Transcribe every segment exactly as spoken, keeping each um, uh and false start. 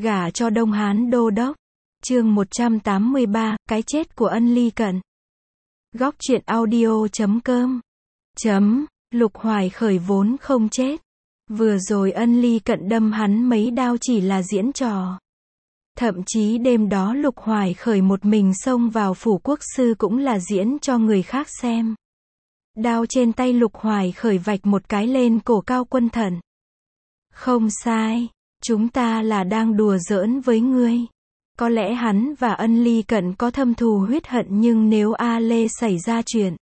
Gả cho Đông Hán đô đốc. Chương một trăm tám mươi ba, cái chết của Ân Ly Cận. Góc truyện audio chấm com. Chấm, Lục Hoài Khởi vốn không chết. Vừa rồi Ân Ly Cận đâm hắn mấy đao chỉ là diễn trò. Thậm chí đêm đó Lục Hoài Khởi một mình xông vào phủ quốc sư cũng là diễn cho người khác xem. Đao trên tay Lục Hoài Khởi vạch một cái lên cổ Cao Quân Thận. Không sai, chúng ta là đang đùa giỡn với ngươi. Có lẽ hắn và Ân Ly Cận có thâm thù huyết hận, nhưng nếu A Lê xảy ra chuyện,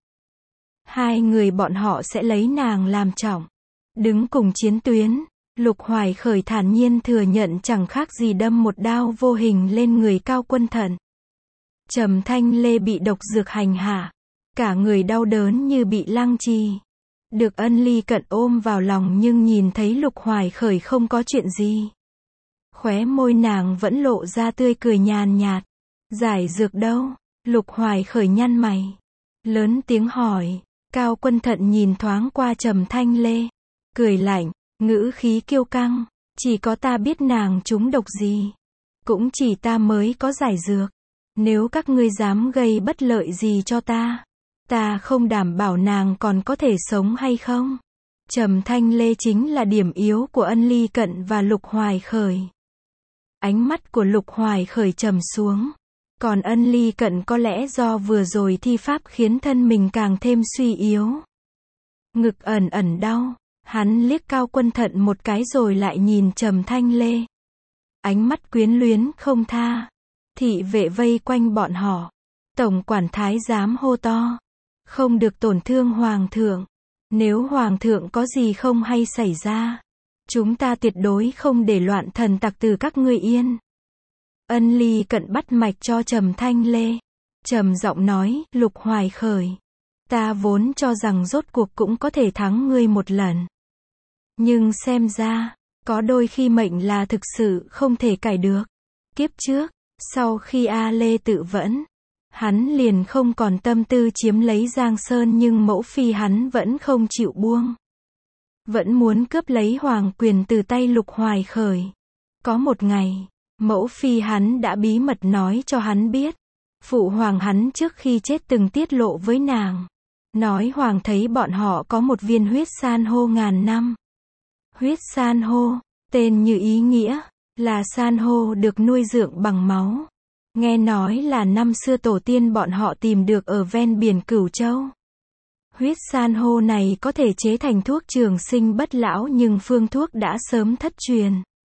hai người bọn họ sẽ lấy nàng làm trọng. Đứng cùng chiến tuyến, Lục Hoài Khởi thản nhiên thừa nhận chẳng khác gì đâm một đao vô hình lên người Cao Quân Thận. Trầm Thanh Lê bị độc dược hành hạ, cả người đau đớn như bị lăng trì. Được Ân Ly Cận ôm vào lòng nhưng nhìn thấy Lục Hoài Khởi không có chuyện gì. Khóe môi nàng vẫn lộ ra tươi cười nhàn nhạt. Giải dược đâu? Lục Hoài Khởi nhăn mày, lớn tiếng hỏi. Cao Quân Thận nhìn thoáng qua Trầm Thanh Lê, cười lạnh, ngữ khí kiêu căng. Chỉ có ta biết nàng trúng độc gì. Cũng chỉ ta mới có giải dược. Nếu các ngươi dám gây bất lợi gì cho ta, ta không đảm bảo nàng còn có thể sống hay không. Trầm Thanh Lê chính là điểm yếu của Ân Ly Cận và Lục Hoài Khởi. Ánh mắt của Lục Hoài Khởi trầm xuống. Còn Ân Ly Cận có lẽ do vừa rồi thi pháp khiến thân mình càng thêm suy yếu. Ngực ẩn ẩn đau, hắn liếc Cao Quân Thận một cái rồi lại nhìn Trầm Thanh Lê. Ánh mắt quyến luyến không tha. Thị vệ vây quanh bọn họ. Tổng quản thái giám hô to. Không được tổn thương Hoàng thượng. Nếu Hoàng thượng có gì không hay xảy ra, chúng ta tuyệt đối không để loạn thần tặc từ các ngươi yên. Ân Ly Cận bắt mạch cho Trầm Thanh Lê. Trầm giọng nói, Lục Hoài Khởi, ta vốn cho rằng rốt cuộc cũng có thể thắng ngươi một lần. Nhưng xem ra, có đôi khi mệnh là thực sự không thể cải được. Kiếp trước, sau khi A Lê tự vẫn, hắn liền không còn tâm tư chiếm lấy Giang Sơn, nhưng mẫu phi hắn vẫn không chịu buông. Vẫn muốn cướp lấy hoàng quyền từ tay Lục Hoài Khởi. Có một ngày, mẫu phi hắn đã bí mật nói cho hắn biết. Phụ hoàng hắn trước khi chết từng tiết lộ với nàng. Nói hoàng thấy bọn họ có một viên huyết san hô ngàn năm. Huyết san hô, tên như ý nghĩa, là san hô được nuôi dưỡng bằng máu. Nghe nói là năm xưa tổ tiên bọn họ tìm được ở ven biển Cửu Châu. Huyết san hô này có thể chế thành thuốc trường sinh bất lão, nhưng phương thuốc đã sớm thất truyền.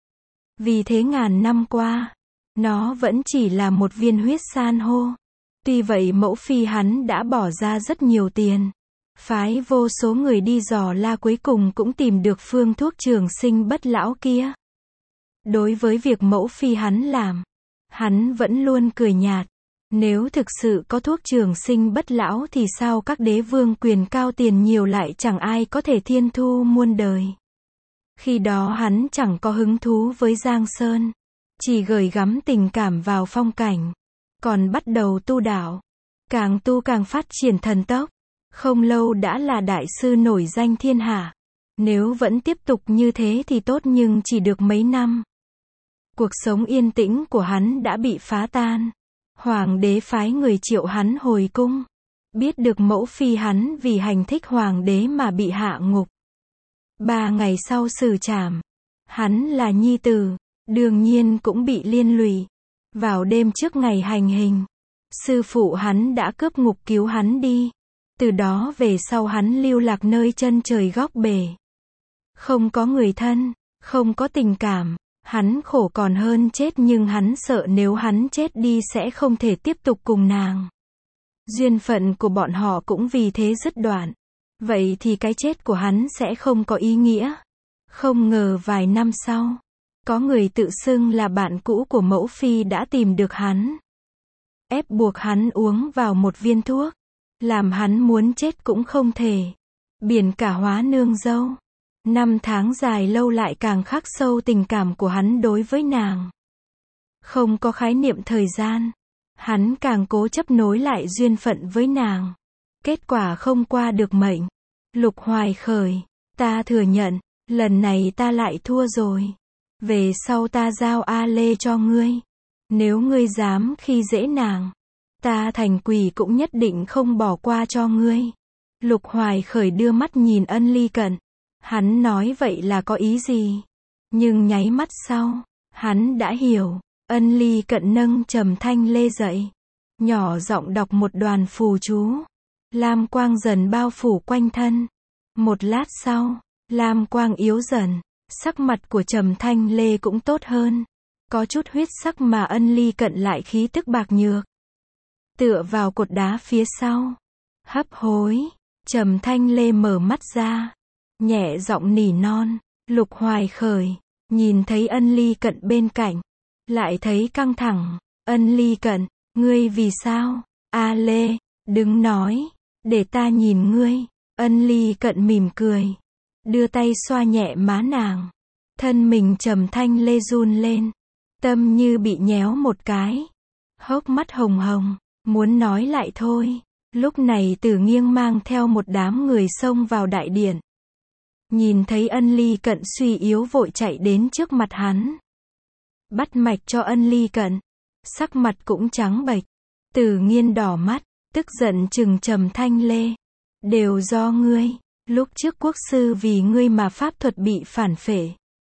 Vì thế ngàn năm qua, nó vẫn chỉ là một viên huyết san hô. Tuy vậy mẫu phi hắn đã bỏ ra rất nhiều tiền, phái vô số người đi dò la, cuối cùng cũng tìm được phương thuốc trường sinh bất lão kia. Đối với việc mẫu phi hắn làm, hắn vẫn luôn cười nhạt. Nếu thực sự có thuốc trường sinh bất lão thì sao các đế vương quyền cao tiền nhiều lại chẳng ai có thể thiên thu muôn đời. Khi đó hắn chẳng có hứng thú với Giang Sơn, chỉ gửi gắm tình cảm vào phong cảnh, còn bắt đầu tu đạo. Càng tu càng phát triển thần tốc, không lâu đã là đại sư nổi danh thiên hạ. Nếu vẫn tiếp tục như thế thì tốt, nhưng chỉ được mấy năm, cuộc sống yên tĩnh của hắn đã bị phá tan. Hoàng đế phái người triệu hắn hồi cung. Biết được mẫu phi hắn vì hành thích hoàng đế mà bị hạ ngục. Ba ngày sau xử trảm. Hắn là nhi tử, đương nhiên cũng bị liên lụy. Vào đêm trước ngày hành hình, sư phụ hắn đã cướp ngục cứu hắn đi. Từ đó về sau hắn lưu lạc nơi chân trời góc bể. Không có người thân, không có tình cảm. Hắn khổ còn hơn chết, nhưng hắn sợ nếu hắn chết đi sẽ không thể tiếp tục cùng nàng. Duyên phận của bọn họ cũng vì thế dứt đoạn. Vậy thì cái chết của hắn sẽ không có ý nghĩa. Không ngờ vài năm sau, có người tự xưng là bạn cũ của mẫu phi đã tìm được hắn. Ép buộc hắn uống vào một viên thuốc, làm hắn muốn chết cũng không thể. Biển cả hóa nương dâu. Năm tháng dài lâu lại càng khắc sâu tình cảm của hắn đối với nàng. Không có khái niệm thời gian, hắn càng cố chấp nối lại duyên phận với nàng. Kết quả không qua được mệnh. Lục Hoài Khởi, ta thừa nhận, lần này ta lại thua rồi. Về sau ta giao A Lê cho ngươi. Nếu ngươi dám khi dễ nàng, ta thành quỷ cũng nhất định không bỏ qua cho ngươi. Lục Hoài Khởi đưa mắt nhìn Ân Ly Cận. Hắn nói vậy là có ý gì? Nhưng nháy mắt sau, hắn đã hiểu. Ân Ly Cận nâng Trầm Thanh Lê dậy, nhỏ giọng đọc một đoàn phù chú. Lam quang dần bao phủ quanh thân. Một lát sau, lam quang yếu dần, sắc mặt của Trầm Thanh Lê cũng tốt hơn. Có chút huyết sắc mà Ân Ly Cận lại khí tức bạc nhược. Tựa vào cột đá phía sau, hấp hối, Trầm Thanh Lê mở mắt ra, nhẹ giọng nỉ non. Lục Hoài Khởi nhìn thấy Ân Ly Cận bên cạnh, lại thấy căng thẳng. Ân Ly Cận, ngươi vì sao? A Lê, đừng nói, để ta nhìn ngươi. Ân Ly Cận mỉm cười, đưa tay xoa nhẹ má nàng. Thân mình Trầm Thanh Lê run lên, tâm như bị nhéo một cái, hốc mắt hồng hồng, muốn nói lại thôi. Lúc này Tử Nghiêng mang theo một đám người xông vào đại điện. Nhìn thấy Ân Ly Cận suy yếu vội chạy đến trước mặt hắn, bắt mạch cho Ân Ly Cận, sắc mặt cũng trắng bệch. Tử Nghiên đỏ mắt, tức giận trừng Trầm Thanh Lê. Đều do ngươi, lúc trước quốc sư vì ngươi mà pháp thuật bị phản phệ.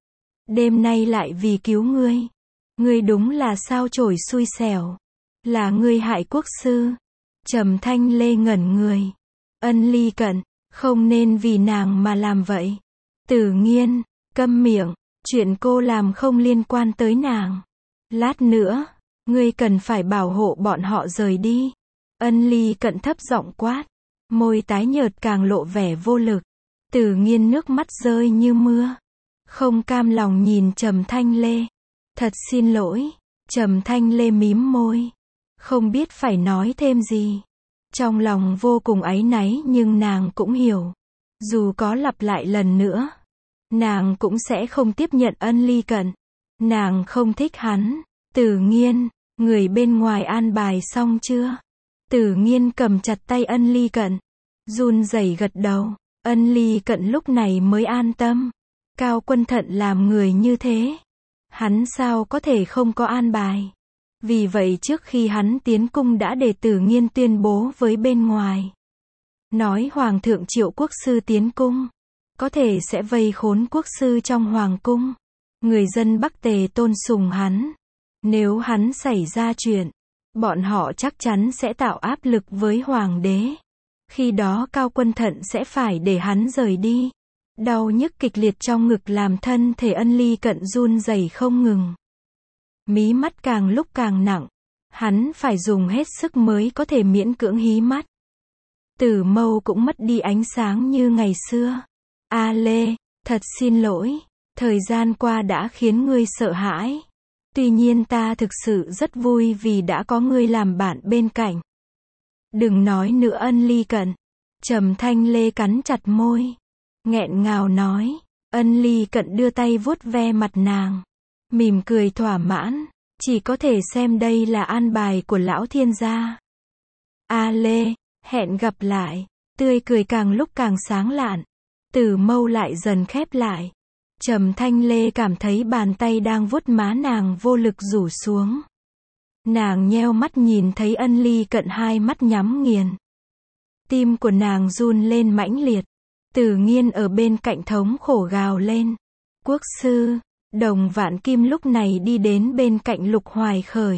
Đêm nay lại vì cứu ngươi. Ngươi đúng là sao chổi xui xẻo. Là ngươi hại quốc sư. Trầm Thanh Lê ngẩn người. Ân Ly Cận, không nên vì nàng mà làm vậy. Tử Nghiên, câm miệng, chuyện cô làm không liên quan tới nàng. Lát nữa, ngươi cần phải bảo hộ bọn họ rời đi. Ân Ly Cận thấp giọng quát, môi tái nhợt càng lộ vẻ vô lực. Tử Nghiên nước mắt rơi như mưa, không cam lòng nhìn Trầm Thanh Lê. Thật xin lỗi. Trầm Thanh Lê mím môi, không biết phải nói thêm gì. Trong lòng vô cùng áy náy nhưng nàng cũng hiểu, dù có lặp lại lần nữa, nàng cũng sẽ không tiếp nhận Ân Ly Cận. Nàng không thích hắn. Tử Nghiên, người bên ngoài an bài xong chưa? Tử Nghiên cầm chặt tay Ân Ly Cận, run rẩy gật đầu. Ân Ly Cận lúc này mới an tâm. Cao Quân Thận làm người như thế, hắn sao có thể không có an bài. Vì vậy trước khi hắn tiến cung đã để Tử Nghiên tuyên bố với bên ngoài, nói Hoàng thượng triệu quốc sư tiến cung, có thể sẽ vây khốn quốc sư trong hoàng cung. Người dân Bắc Tề tôn sùng hắn. Nếu hắn xảy ra chuyện, bọn họ chắc chắn sẽ tạo áp lực với hoàng đế. Khi đó Cao Quân Thận sẽ phải để hắn rời đi. Đau nhức kịch liệt trong ngực làm thân thể Ân Ly Cận run rẩy không ngừng. Mí mắt càng lúc càng nặng. Hắn phải dùng hết sức mới có thể miễn cưỡng hí mắt. Tử mâu cũng mất đi ánh sáng như ngày xưa. A Lê, thật xin lỗi. Thời gian qua đã khiến ngươi sợ hãi. Tuy nhiên ta thực sự rất vui vì đã có ngươi làm bạn bên cạnh. Đừng nói nữa Ân Ly Cận. Trầm Thanh Lê cắn chặt môi, nghẹn ngào nói. Ân Ly Cận đưa tay vuốt ve mặt nàng, mỉm cười thỏa mãn. Chỉ có thể xem đây là an bài của lão thiên gia. A Lê, hẹn gặp lại. Tươi cười càng lúc càng sáng lạn. Tử mâu lại dần khép lại. Trầm Thanh Lê cảm thấy bàn tay đang vuốt má nàng vô lực rủ xuống. Nàng nheo mắt nhìn thấy Ân Ly Cận hai mắt nhắm nghiền. Tim của nàng run lên mãnh liệt. Tử Nghiên ở bên cạnh thống khổ gào lên. Quốc sư. Đồng Vạn Kim lúc này đi đến bên cạnh Lục Hoài Khởi.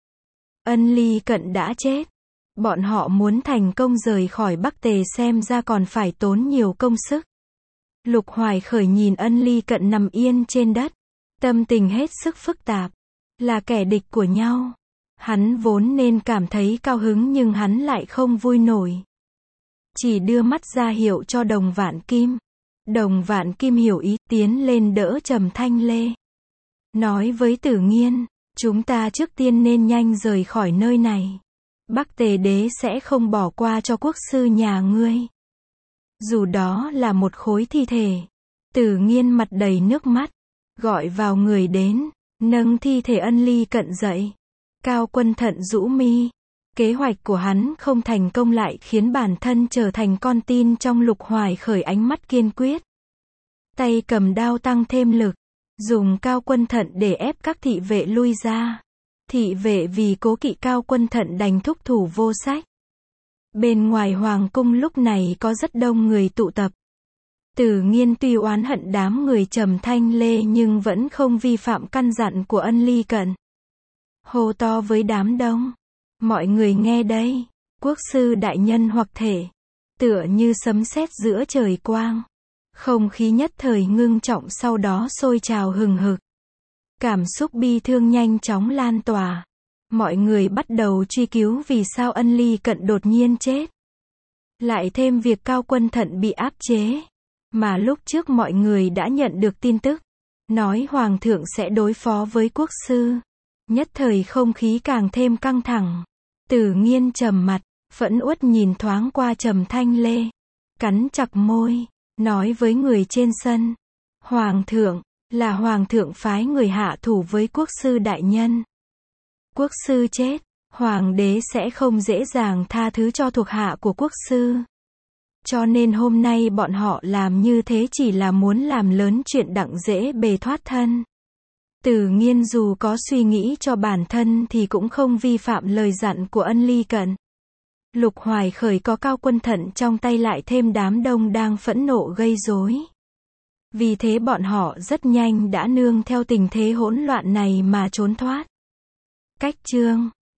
Ân Ly Cận đã chết. Bọn họ muốn thành công rời khỏi Bắc Tề xem ra còn phải tốn nhiều công sức. Lục Hoài Khởi nhìn Ân Ly Cận nằm yên trên đất, tâm tình hết sức phức tạp. Là kẻ địch của nhau. Hắn vốn nên cảm thấy cao hứng nhưng hắn lại không vui nổi. Chỉ đưa mắt ra hiệu cho Đồng Vạn Kim. Đồng Vạn Kim hiểu ý, tiến lên đỡ Trầm Thanh Lê. Nói với Tử Nghiên, chúng ta trước tiên nên nhanh rời khỏi nơi này. Bắc Tề đế sẽ không bỏ qua cho quốc sư nhà ngươi. Dù đó là một khối thi thể. Tử Nghiên mặt đầy nước mắt, gọi vào người đến, nâng thi thể Ân Ly Cận dậy. Cao Quân Thận rũ mi. Kế hoạch của hắn không thành công lại khiến bản thân trở thành con tin trong Lục Hoài Khởi ánh mắt kiên quyết. Tay cầm đao tăng thêm lực. dùng Cao Quân Thận để ép các thị vệ lui ra. Thị vệ vì cố kỵ Cao Quân Thận đành thúc thủ vô sách. Bên ngoài hoàng cung lúc này có rất đông người tụ tập. Tử Nghiên tuy oán hận đám người Trầm Thanh Lê nhưng vẫn không vi phạm căn dặn của Ân Ly Cận. Hô to với đám đông. Mọi người nghe đây, quốc sư đại nhân hoặc thể. Tựa như sấm sét giữa trời quang. Không khí nhất thời ngưng trọng sau đó sôi trào hừng hực. Cảm xúc bi thương nhanh chóng lan tỏa. Mọi người bắt đầu truy cứu vì sao Ân Ly Cận đột nhiên chết. Lại thêm việc Cao Quân Thận bị áp chế. Mà lúc trước mọi người đã nhận được tin tức. Nói Hoàng thượng sẽ đối phó với quốc sư. Nhất thời không khí càng thêm căng thẳng. Tử Nghiên trầm mặt, phẫn uất nhìn thoáng qua Trầm Thanh Lê. Cắn chặt môi, nói với người trên sân. Hoàng thượng, là Hoàng thượng phái người hạ thủ với quốc sư đại nhân. Quốc sư chết, Hoàng đế sẽ không dễ dàng tha thứ cho thuộc hạ của quốc sư. Cho nên hôm nay bọn họ làm như thế chỉ là muốn làm lớn chuyện đặng dễ bề thoát thân. Tử Nghiên dù có suy nghĩ cho bản thân thì cũng không vi phạm lời dặn của Ân Ly Cận. Lục Hoài Khởi có Cao Quân Thận trong tay lại thêm đám đông đang phẫn nộ gây rối. Vì thế bọn họ rất nhanh đã nương theo tình thế hỗn loạn này mà trốn thoát. Cách chương